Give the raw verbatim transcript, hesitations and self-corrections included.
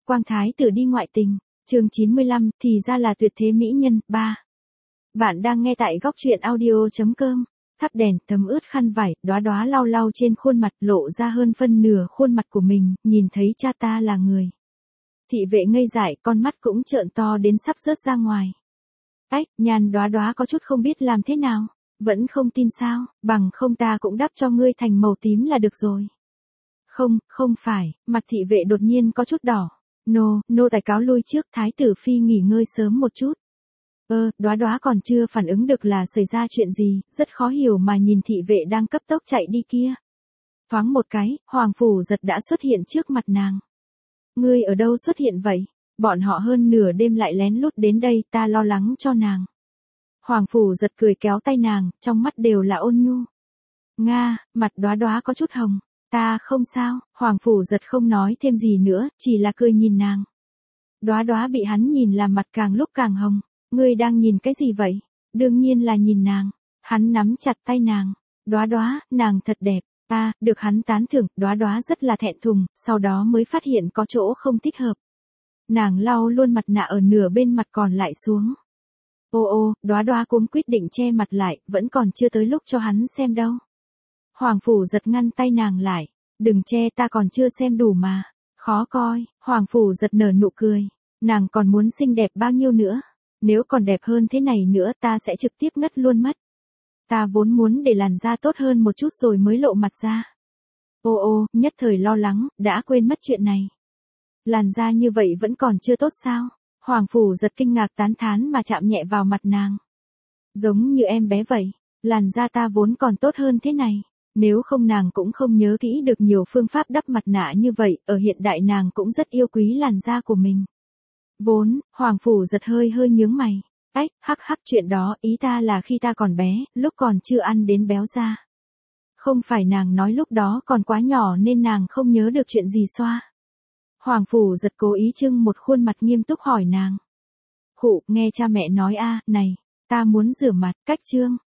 Quang thái tử đi ngoại tình, chương chín mươi lăm, thì ra là tuyệt thế mỹ nhân, ba. Bạn đang nghe tại góc truyện audio chấm com. Thắp đèn, thấm ướt khăn vải, đóa đóa lau lau trên khuôn mặt, lộ ra hơn phân nửa khuôn mặt của mình, nhìn thấy cha ta là người. Thị vệ ngây dại, con mắt cũng trợn to đến sắp rớt ra ngoài. Ách, Nhan đóa đóa có chút không biết làm thế nào, vẫn không tin sao, bằng không ta cũng đắp cho ngươi thành màu tím là được rồi. Không, không phải, mặt thị vệ đột nhiên có chút đỏ. Nô, nô tài cáo lui trước, thái tử phi nghỉ ngơi sớm một chút. Ơ, đóa đóa còn chưa phản ứng được là xảy ra chuyện gì, rất khó hiểu mà nhìn thị vệ đang cấp tốc chạy đi kia. Thoáng một cái, Hoàng Phủ Giật đã xuất hiện trước mặt nàng. Ngươi ở đâu xuất hiện vậy? Bọn họ hơn nửa đêm lại lén lút đến đây, ta lo lắng cho nàng. Hoàng Phủ Giật cười kéo tay nàng, trong mắt đều là ôn nhu. Nga, mặt đóa đóa có chút hồng. Ta không sao, Hoàng Phủ Giật không nói thêm gì nữa, chỉ là cười nhìn nàng. Đóa đóa bị hắn nhìn làm mặt càng lúc càng hồng. Ngươi đang nhìn cái gì vậy? Đương nhiên là nhìn nàng. Hắn nắm chặt tay nàng. Đóa đóa, nàng thật đẹp. À, được hắn tán thưởng, đóa đóa rất là thẹn thùng, sau đó mới phát hiện có chỗ không thích hợp. Nàng lau luôn mặt nạ ở nửa bên mặt còn lại xuống. Ô ô, đóa đóa cũng quyết định che mặt lại, vẫn còn chưa tới lúc cho hắn xem đâu. Hoàng Phủ Giật ngăn tay nàng lại. Đừng che, ta còn chưa xem đủ mà. Khó coi, Hoàng Phủ Giật nở nụ cười. Nàng còn muốn xinh đẹp bao nhiêu nữa? Nếu còn đẹp hơn thế này nữa ta sẽ trực tiếp ngất luôn mất. Ta vốn muốn để làn da tốt hơn một chút rồi mới lộ mặt ra. Ô ô, nhất thời lo lắng, đã quên mất chuyện này. Làn da như vậy vẫn còn chưa tốt sao? Hoàng Phủ Giật kinh ngạc tán thán mà chạm nhẹ vào mặt nàng. Giống như em bé vậy, làn da ta vốn còn tốt hơn thế này. Nếu không nàng cũng không nhớ kỹ được nhiều phương pháp đắp mặt nạ như vậy, ở hiện đại nàng cũng rất yêu quý làn da của mình. Vốn, Hoàng Phủ Giật hơi hơi nhướng mày. Ách, hắc hắc chuyện đó, ý ta là khi ta còn bé, lúc còn chưa ăn đến béo ra. Không phải nàng nói lúc đó còn quá nhỏ nên nàng không nhớ được chuyện gì xoa. Hoàng Phủ Giật cố ý trưng một khuôn mặt nghiêm túc hỏi nàng. Khụ, nghe cha mẹ nói a, này, ta muốn rửa mặt, cách trương.